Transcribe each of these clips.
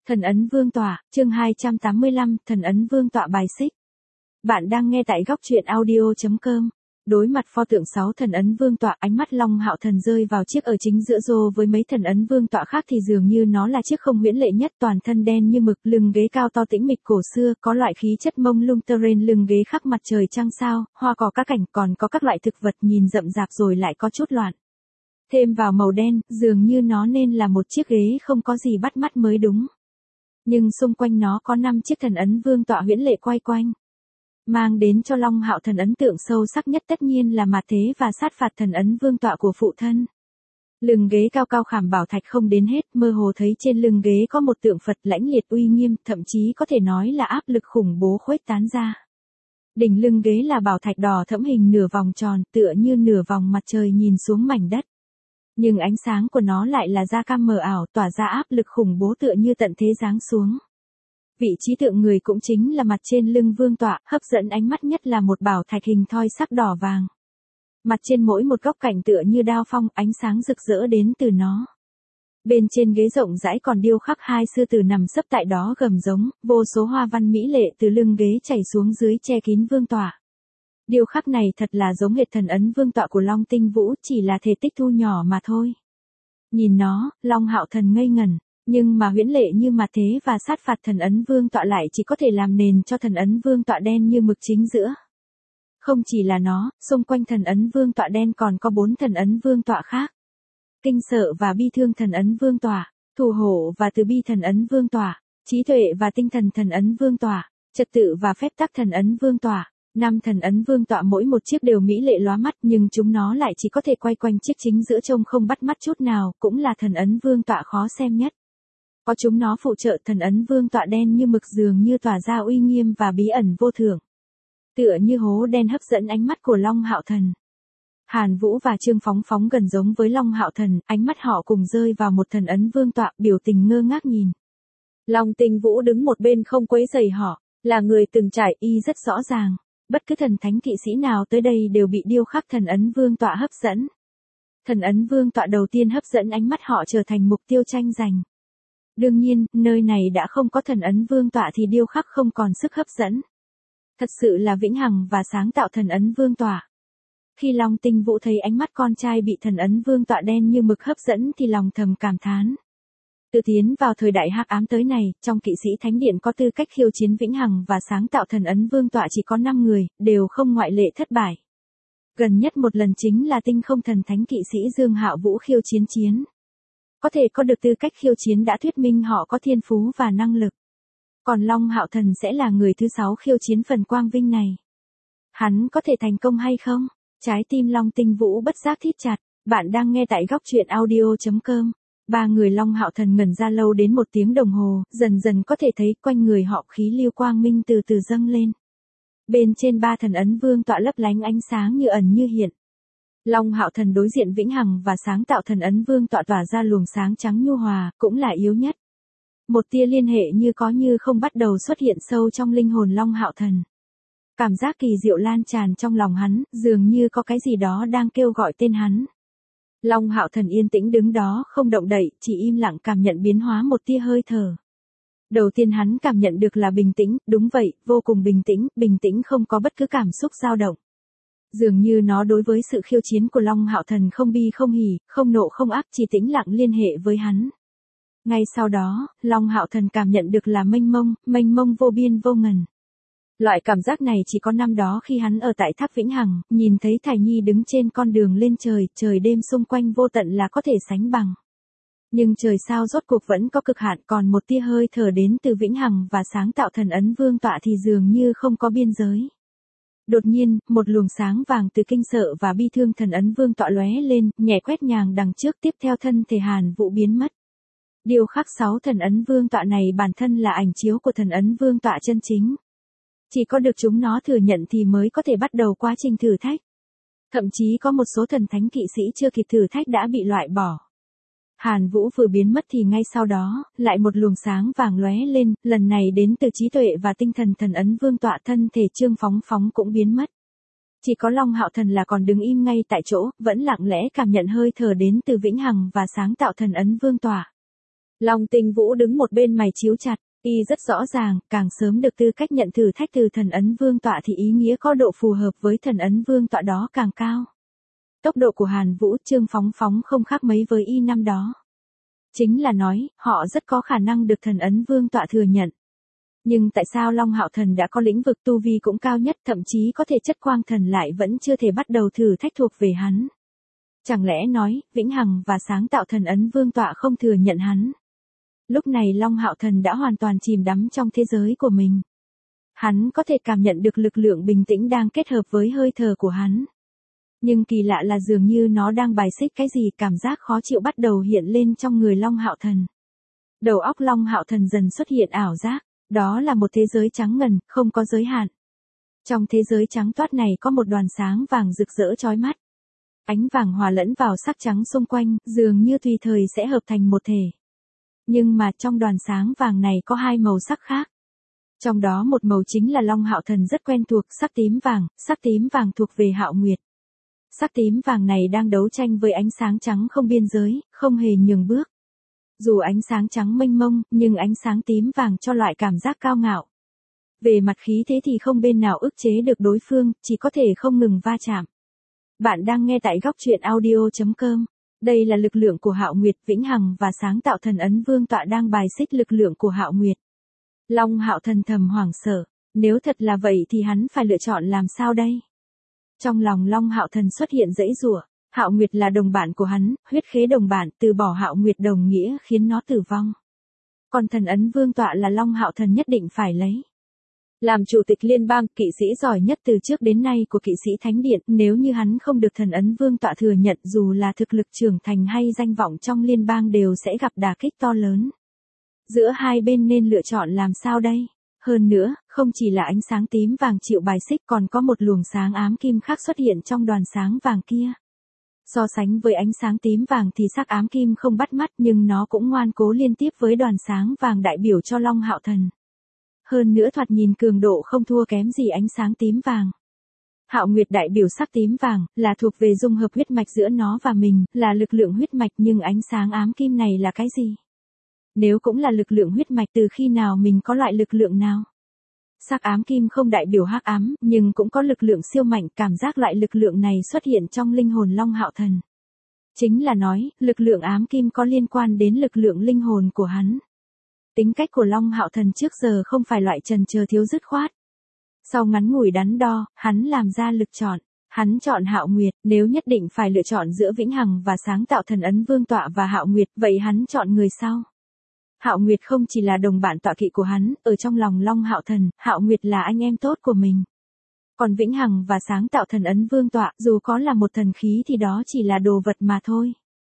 Thần ấn vương tọa, chương 285, thần ấn vương tọa bài xích. Bạn đang nghe tại góc truyện audio.com. Đối mặt pho tượng 6 thần ấn vương tọa, ánh mắt Long Hạo Thần rơi vào chiếc ở chính giữa rô với mấy thần ấn vương tọa khác thì dường như nó là chiếc không huyễn lệ nhất, toàn thân đen như mực, lưng ghế cao to tĩnh mịch cổ xưa, có loại khí chất mông lung terrain, lưng ghế khắc mặt trời trăng sao, hoa cỏ các cảnh, còn có các loại thực vật nhìn rậm rạp rồi lại có chút loạn. Thêm vào màu đen, dường như nó nên là một chiếc ghế không có gì bắt mắt mới đúng. Nhưng xung quanh nó có 5 chiếc thần ấn vương tọa huyễn lệ quay quanh. Mang đến cho Long Hạo Thần ấn tượng sâu sắc nhất tất nhiên là Mạt Thế và sát phạt thần ấn vương tọa của phụ thân. Lưng ghế cao cao khảm bảo thạch không đến hết, mơ hồ thấy trên lưng ghế có một tượng Phật lãnh liệt uy nghiêm, thậm chí có thể nói là áp lực khủng bố khuếch tán ra. Đỉnh lưng ghế là bảo thạch đỏ thẫm hình nửa vòng tròn, tựa như nửa vòng mặt trời nhìn xuống mảnh đất. Nhưng ánh sáng của nó lại là da cam mờ ảo, tỏa ra áp lực khủng bố tựa như tận thế giáng xuống. Vị trí tượng người cũng chính là mặt trên lưng vương tọa, hấp dẫn ánh mắt nhất là một bảo thạch hình thoi sắc đỏ vàng. Mặt trên mỗi một góc cạnh tựa như đao phong, ánh sáng rực rỡ đến từ nó. Bên trên ghế rộng rãi còn điêu khắc 2 sư tử nằm sấp tại đó gầm giống, vô số hoa văn mỹ lệ từ lưng ghế chảy xuống dưới che kín vương tọa. Điêu khắc này thật là giống hệt thần ấn vương tọa của Long Tinh Vũ, chỉ là thể tích thu nhỏ mà thôi. Nhìn nó, Long Hạo Thần ngây ngẩn, nhưng mà huyễn lệ như Mạt Thế và sát phạt thần ấn vương tọa lại chỉ có thể làm nền cho thần ấn vương tọa đen như mực chính giữa. Không chỉ là nó, xung quanh thần ấn vương tọa đen còn có 4 thần ấn vương tọa khác. Kinh sợ và bi thương thần ấn vương tọa, thù hộ và từ bi thần ấn vương tọa, trí tuệ và tinh thần thần ấn vương tọa, trật tự và phép tắc thần ấn vương tọa. 5 thần ấn vương tọa mỗi một chiếc đều mỹ lệ lóa mắt, nhưng chúng nó lại chỉ có thể quay quanh chiếc chính giữa trông không bắt mắt chút nào, cũng là thần ấn vương tọa khó xem nhất. Có chúng nó phụ trợ, thần ấn vương tọa đen như mực dường như tỏa ra uy nghiêm và bí ẩn vô thượng. Tựa như hố đen hấp dẫn ánh mắt của Long Hạo Thần. Hàn Vũ và Trương Phóng Phóng gần giống với Long Hạo Thần, ánh mắt họ cùng rơi vào một thần ấn vương tọa, biểu tình ngơ ngác nhìn. Long Tinh Vũ đứng một bên không quấy rầy họ, là người từng trải, y rất rõ ràng. Bất cứ thần thánh kỵ sĩ nào tới đây đều bị điêu khắc thần ấn vương tọa hấp dẫn. Thần ấn vương tọa đầu tiên hấp dẫn ánh mắt họ trở thành mục tiêu tranh giành. Đương nhiên, nơi này đã không có thần ấn vương tọa thì điêu khắc không còn sức hấp dẫn. Thật sự là vĩnh hằng và sáng tạo thần ấn vương tọa. Khi Long Tinh Vũ thấy ánh mắt con trai bị thần ấn vương tọa đen như mực hấp dẫn thì lòng thầm cảm thán. Từ tiến vào thời đại hắc ám tới này, trong kỵ sĩ thánh điện có tư cách khiêu chiến vĩnh hằng và sáng tạo thần ấn vương tọa chỉ có 5 người, đều không ngoại lệ thất bại. Gần nhất một lần chính là tinh không thần thánh kỵ sĩ Dương Hạo Vũ khiêu chiến. Có thể có được tư cách khiêu chiến đã thuyết minh họ có thiên phú và năng lực. Còn Long Hạo Thần sẽ là người thứ 6 khiêu chiến phần quang vinh này. Hắn có thể thành công hay không? Trái tim Long Tinh Vũ bất giác thít chặt. Bạn đang nghe tại góc truyện audio.com. 3 người Long Hạo Thần ngẩn ra lâu đến 1 tiếng đồng hồ, dần dần có thể thấy quanh người họ khí lưu quang minh từ từ dâng lên. Bên trên 3 thần ấn vương tọa lấp lánh ánh sáng như ẩn như hiện. Long Hạo Thần đối diện vĩnh hằng và sáng tạo thần ấn vương tọa tỏa ra luồng sáng trắng nhu hòa, cũng là yếu nhất. Một tia liên hệ như có như không bắt đầu xuất hiện sâu trong linh hồn Long Hạo Thần. Cảm giác kỳ diệu lan tràn trong lòng hắn, dường như có cái gì đó đang kêu gọi tên hắn. Long Hạo Thần yên tĩnh đứng đó không động đậy, chỉ im lặng cảm nhận biến hóa một tia hơi thở. Đầu tiên hắn cảm nhận được là bình tĩnh, đúng vậy, vô cùng bình tĩnh không có bất cứ cảm xúc dao động. Dường như nó đối với sự khiêu chiến của Long Hạo Thần không bi không hỉ, không nộ không ác, chỉ tĩnh lặng liên hệ với hắn. Ngay sau đó, Long Hạo Thần cảm nhận được là mênh mông vô biên vô ngần. Loại cảm giác này chỉ có năm đó khi hắn ở tại tháp Vĩnh Hằng, nhìn thấy Thải Nhi đứng trên con đường lên trời đêm xung quanh vô tận là có thể sánh bằng. Nhưng trời sao rốt cuộc vẫn có cực hạn, còn một tia hơi thở đến từ Vĩnh Hằng và sáng tạo thần ấn vương tọa thì dường như không có biên giới. Đột nhiên, một luồng sáng vàng từ kinh sợ và bi thương thần ấn vương tọa lóe lên, nhẹ quét nhàng đằng trước, tiếp theo thân thể Hàn Vũ biến mất. Điêu khắc 6 thần ấn vương tọa này bản thân là ảnh chiếu của thần ấn vương tọa chân chính. Chỉ có được chúng nó thừa nhận thì mới có thể bắt đầu quá trình thử thách. Thậm chí có một số thần thánh kỵ sĩ chưa kịp thử thách đã bị loại bỏ. Hàn Vũ vừa biến mất thì ngay sau đó, lại một luồng sáng vàng lóe lên, lần này đến từ trí tuệ và tinh thần thần ấn vương tọa, thân thể Trương Phóng Phóng cũng biến mất. Chỉ có Long Hạo Thần là còn đứng im ngay tại chỗ, vẫn lặng lẽ cảm nhận hơi thở đến từ vĩnh hằng và sáng tạo thần ấn vương tọa. Long Tinh Vũ đứng một bên mày chíu chặt, y rất rõ ràng, càng sớm được tư cách nhận thử thách từ thần ấn vương tọa thì ý nghĩa có độ phù hợp với thần ấn vương tọa đó càng cao. Tốc độ của Hàn Vũ Trương Phóng Phóng không khác mấy với y năm đó. Chính là nói, họ rất có khả năng được thần ấn vương tọa thừa nhận. Nhưng tại sao Long Hạo Thần đã có lĩnh vực tu vi cũng cao nhất, thậm chí có thể chất quang thần lại vẫn chưa thể bắt đầu thử thách thuộc về hắn? Chẳng lẽ nói, vĩnh hằng và sáng tạo thần ấn vương tọa không thừa nhận hắn? Lúc này Long Hạo Thần đã hoàn toàn chìm đắm trong thế giới của mình. Hắn có thể cảm nhận được lực lượng bình tĩnh đang kết hợp với hơi thở của hắn. Nhưng kỳ lạ là dường như nó đang bài xích cái gì, cảm giác khó chịu bắt đầu hiện lên trong người Long Hạo Thần. Đầu óc Long Hạo Thần dần xuất hiện ảo giác, đó là một thế giới trắng ngần, không có giới hạn. Trong thế giới trắng toát này có một đoàn sáng vàng rực rỡ chói mắt. Ánh vàng hòa lẫn vào sắc trắng xung quanh, dường như tùy thời sẽ hợp thành một thể. Nhưng mà trong đoàn sáng vàng này có hai màu sắc khác. Trong đó một màu chính là Long Hạo Thần rất quen thuộc, sắc tím vàng thuộc về Hạo Nguyệt. Sắc tím vàng này đang đấu tranh với ánh sáng trắng không biên giới, không hề nhường bước. Dù ánh sáng trắng mênh mông, nhưng ánh sáng tím vàng cho loại cảm giác cao ngạo. Về mặt khí thế thì không bên nào ức chế được đối phương, chỉ có thể không ngừng va chạm. Bạn đang nghe tại góc truyện audio.com. Đây là lực lượng của Hạo Nguyệt, vĩnh hằng và sáng tạo thần ấn vương tọa đang bài xích lực lượng của Hạo Nguyệt. Long Hạo Thần thầm hoảng sợ, nếu thật là vậy thì hắn phải lựa chọn làm sao đây? Trong lòng Long Hạo Thần xuất hiện giãy giụa, Hạo Nguyệt là đồng bạn của hắn, huyết khế đồng bạn, từ bỏ Hạo Nguyệt đồng nghĩa khiến nó tử vong. Còn thần ấn vương tọa là Long Hạo Thần nhất định phải lấy. Làm chủ tịch liên bang, kỵ sĩ giỏi nhất từ trước đến nay của kỵ sĩ Thánh Điện, nếu như hắn không được thần ấn vương tọa thừa nhận, dù là thực lực trưởng thành hay danh vọng trong liên bang đều sẽ gặp đả kích to lớn. Giữa hai bên nên lựa chọn làm sao đây? Hơn nữa, không chỉ là ánh sáng tím vàng chịu bài xích, còn có một luồng sáng ám kim khác xuất hiện trong đoàn sáng vàng kia. So sánh với ánh sáng tím vàng thì sắc ám kim không bắt mắt, nhưng nó cũng ngoan cố liên tiếp với đoàn sáng vàng đại biểu cho Long Hạo Thần. Hơn nữa thoạt nhìn cường độ không thua kém gì ánh sáng tím vàng. Hạo Nguyệt đại biểu sắc tím vàng, là thuộc về dung hợp huyết mạch giữa nó và mình, là lực lượng huyết mạch, nhưng ánh sáng ám kim này là cái gì? Nếu cũng là lực lượng huyết mạch, từ khi nào mình có loại lực lượng nào? Sắc ám kim không đại biểu hắc ám, nhưng cũng có lực lượng siêu mạnh, cảm giác loại lực lượng này xuất hiện trong linh hồn Long Hạo Thần. Chính là nói, lực lượng ám kim có liên quan đến lực lượng linh hồn của hắn. Tính cách của Long Hạo Thần trước giờ không phải loại chần chờ thiếu dứt khoát. Sau ngắn ngủi đắn đo, hắn làm ra lựa chọn. Hắn chọn Hạo Nguyệt, nếu nhất định phải lựa chọn giữa vĩnh hằng và sáng tạo thần ấn vương tọa và Hạo Nguyệt, vậy hắn chọn người sau. Hạo Nguyệt không chỉ là đồng bạn tọa kỵ của hắn, ở trong lòng Long Hạo Thần, Hạo Nguyệt là anh em tốt của mình. Còn vĩnh hằng và sáng tạo thần ấn vương tọa, dù có là một thần khí thì đó chỉ là đồ vật mà thôi.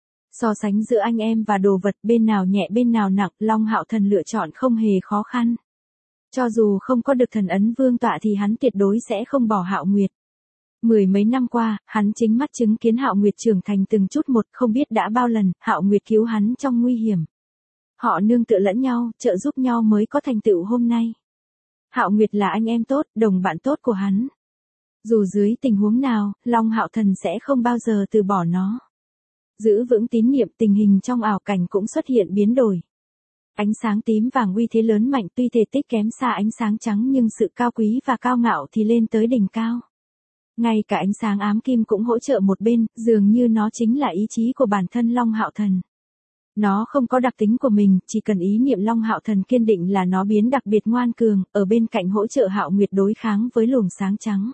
So sánh giữa anh em và đồ vật, bên nào nhẹ bên nào nặng, Long Hạo Thần lựa chọn không hề khó khăn. Cho dù không có được thần ấn vương tọa thì hắn tuyệt đối sẽ không bỏ Hạo Nguyệt. Mười mấy năm qua, hắn chính mắt chứng kiến Hạo Nguyệt trưởng thành từng chút một, không biết đã bao lần, Hạo Nguyệt cứu hắn trong nguy hiểm. Họ nương tựa lẫn nhau, trợ giúp nhau mới có thành tựu hôm nay. Hạo Nguyệt là anh em tốt, đồng bạn tốt của hắn. Dù dưới tình huống nào, Long Hạo Thần sẽ không bao giờ từ bỏ nó. Giữ vững tín niệm, tình hình trong ảo cảnh cũng xuất hiện biến đổi. Ánh sáng tím vàng uy thế lớn mạnh, tuy thể tích kém xa ánh sáng trắng nhưng sự cao quý và cao ngạo thì lên tới đỉnh cao. Ngay cả ánh sáng ám kim cũng hỗ trợ một bên, dường như nó chính là ý chí của bản thân Long Hạo Thần. Nó không có đặc tính của mình, chỉ cần ý niệm Long Hạo Thần kiên định là nó biến đặc biệt ngoan cường, ở bên cạnh hỗ trợ Hạo Nguyệt đối kháng với luồng sáng trắng.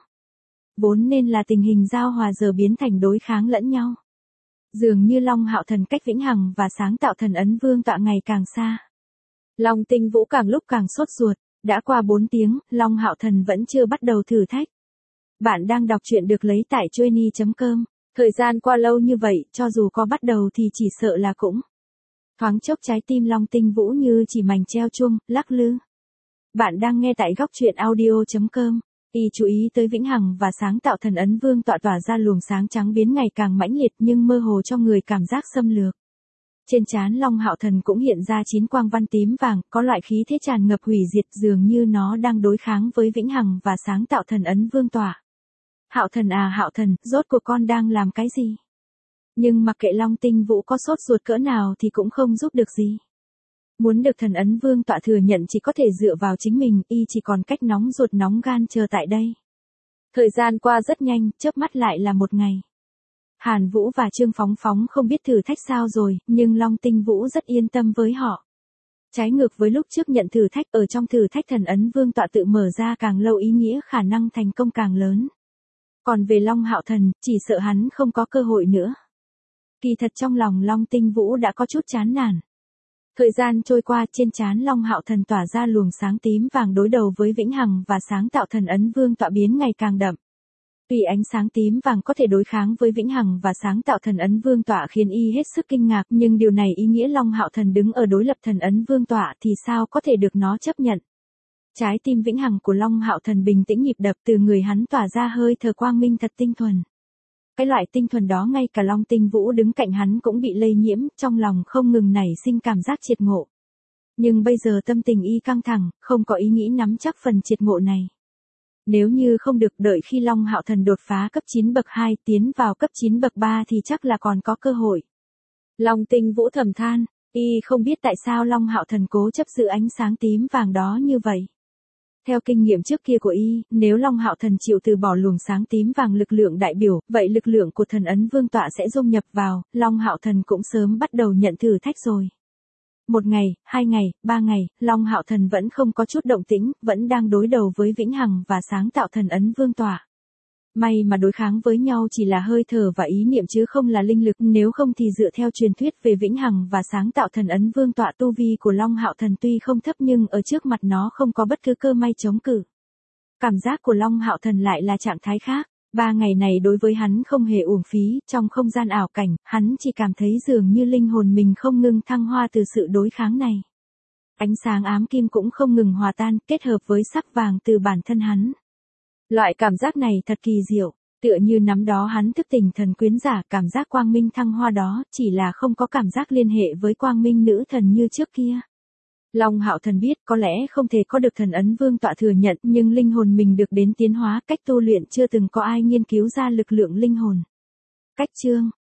Vốn nên là tình hình giao hòa giờ biến thành đối kháng lẫn nhau. Dường như Long Hạo Thần cách vĩnh hằng và sáng tạo thần ấn vương tọa ngày càng xa. Long Tinh Vũ càng lúc càng sốt ruột, đã qua 4 tiếng, Long Hạo Thần vẫn chưa bắt đầu thử thách. Bạn đang đọc truyện được lấy tại Joenie.com. Thời gian qua lâu như vậy, cho dù có bắt đầu thì chỉ sợ là cũng. Thoáng chốc trái tim Long Tinh Vũ như chỉ mảnh treo chuông, lắc lư. Bạn đang nghe tại góc truyện audio.com. Y chú ý tới vĩnh hằng và sáng tạo thần ấn vương tọa tỏa ra luồng sáng trắng biến ngày càng mãnh liệt nhưng mơ hồ cho người cảm giác xâm lược. Trên trán Long Hạo Thần cũng hiện ra 9 quang văn tím vàng, có loại khí thế tràn ngập hủy diệt, dường như nó đang đối kháng với vĩnh hằng và sáng tạo thần ấn vương tọa. Hạo Thần à Hạo Thần, rốt cuộc con đang làm cái gì? Nhưng mặc kệ Long Tinh Vũ có sốt ruột cỡ nào thì cũng không giúp được gì. Muốn được thần ấn vương tọa thừa nhận chỉ có thể dựa vào chính mình, y chỉ còn cách nóng ruột nóng gan chờ tại đây. Thời gian qua rất nhanh, chớp mắt lại là một ngày. Hàn Vũ và Trương Phóng Phóng không biết thử thách sao rồi, nhưng Long Tinh Vũ rất yên tâm với họ. Trái ngược với lúc trước nhận thử thách, ở trong thử thách thần ấn vương tọa tự mở ra càng lâu ý nghĩa khả năng thành công càng lớn. Còn về Long Hạo Thần, chỉ sợ hắn không có cơ hội nữa. Kỳ thật trong lòng Long Tinh Vũ đã có chút chán nản. Thời gian trôi qua, trên trán Long Hạo Thần tỏa ra luồng sáng tím vàng đối đầu với vĩnh hằng và sáng tạo thần ấn vương tọa biến ngày càng đậm. Tuy ánh sáng tím vàng có thể đối kháng với vĩnh hằng và sáng tạo thần ấn vương tọa khiến y hết sức kinh ngạc, nhưng điều này ý nghĩa Long Hạo Thần đứng ở đối lập thần ấn vương tọa thì sao có thể được nó chấp nhận. Trái tim vĩnh hằng của Long Hạo Thần bình tĩnh nhịp đập, từ người hắn tỏa ra hơi thở quang minh thật tinh thuần. Cái loại tinh thuần đó ngay cả Long Tinh Vũ đứng cạnh hắn cũng bị lây nhiễm, trong lòng không ngừng nảy sinh cảm giác triệt ngộ. Nhưng bây giờ tâm tình y căng thẳng, không có ý nghĩ nắm chắc phần triệt ngộ này. Nếu như không được, đợi khi Long Hạo Thần đột phá cấp 9 bậc 2 tiến vào cấp 9 bậc 3 thì chắc là còn có cơ hội. Long Tinh Vũ thầm than, y không biết tại sao Long Hạo Thần cố chấp giữ ánh sáng tím vàng đó như vậy. Theo kinh nghiệm trước kia của y, nếu Long Hạo Thần chịu từ bỏ luồng sáng tím vàng lực lượng đại biểu, vậy lực lượng của thần ấn vương tọa sẽ dung nhập vào, Long Hạo Thần cũng sớm bắt đầu nhận thử thách rồi. 1 ngày, 2 ngày, 3 ngày, Long Hạo Thần vẫn không có chút động tĩnh, vẫn đang đối đầu với vĩnh hằng và sáng tạo thần ấn vương tọa. May mà đối kháng với nhau chỉ là hơi thở và ý niệm chứ không là linh lực, nếu không thì dựa theo truyền thuyết về vĩnh hằng và sáng tạo thần ấn vương tọa, tu vi của Long Hạo Thần tuy không thấp nhưng ở trước mặt nó không có bất cứ cơ may chống cự. Cảm giác của Long Hạo Thần lại là trạng thái khác. 3 ngày này đối với hắn không hề uổng phí, trong không gian ảo cảnh, hắn chỉ cảm thấy dường như linh hồn mình không ngừng thăng hoa từ sự đối kháng này. Ánh sáng ám kim cũng không ngừng hòa tan, kết hợp với sắc vàng từ bản thân hắn. Loại cảm giác này thật kỳ diệu, tựa như nắm đó hắn thức tỉnh thần quyến giả, cảm giác quang minh thăng hoa đó, chỉ là không có cảm giác liên hệ với quang minh nữ thần như trước kia. Long Hạo Thần biết có lẽ không thể có được thần ấn vương tọa thừa nhận, nhưng linh hồn mình được đến tiến hóa, cách tu luyện chưa từng có ai nghiên cứu ra lực lượng linh hồn. Cách chương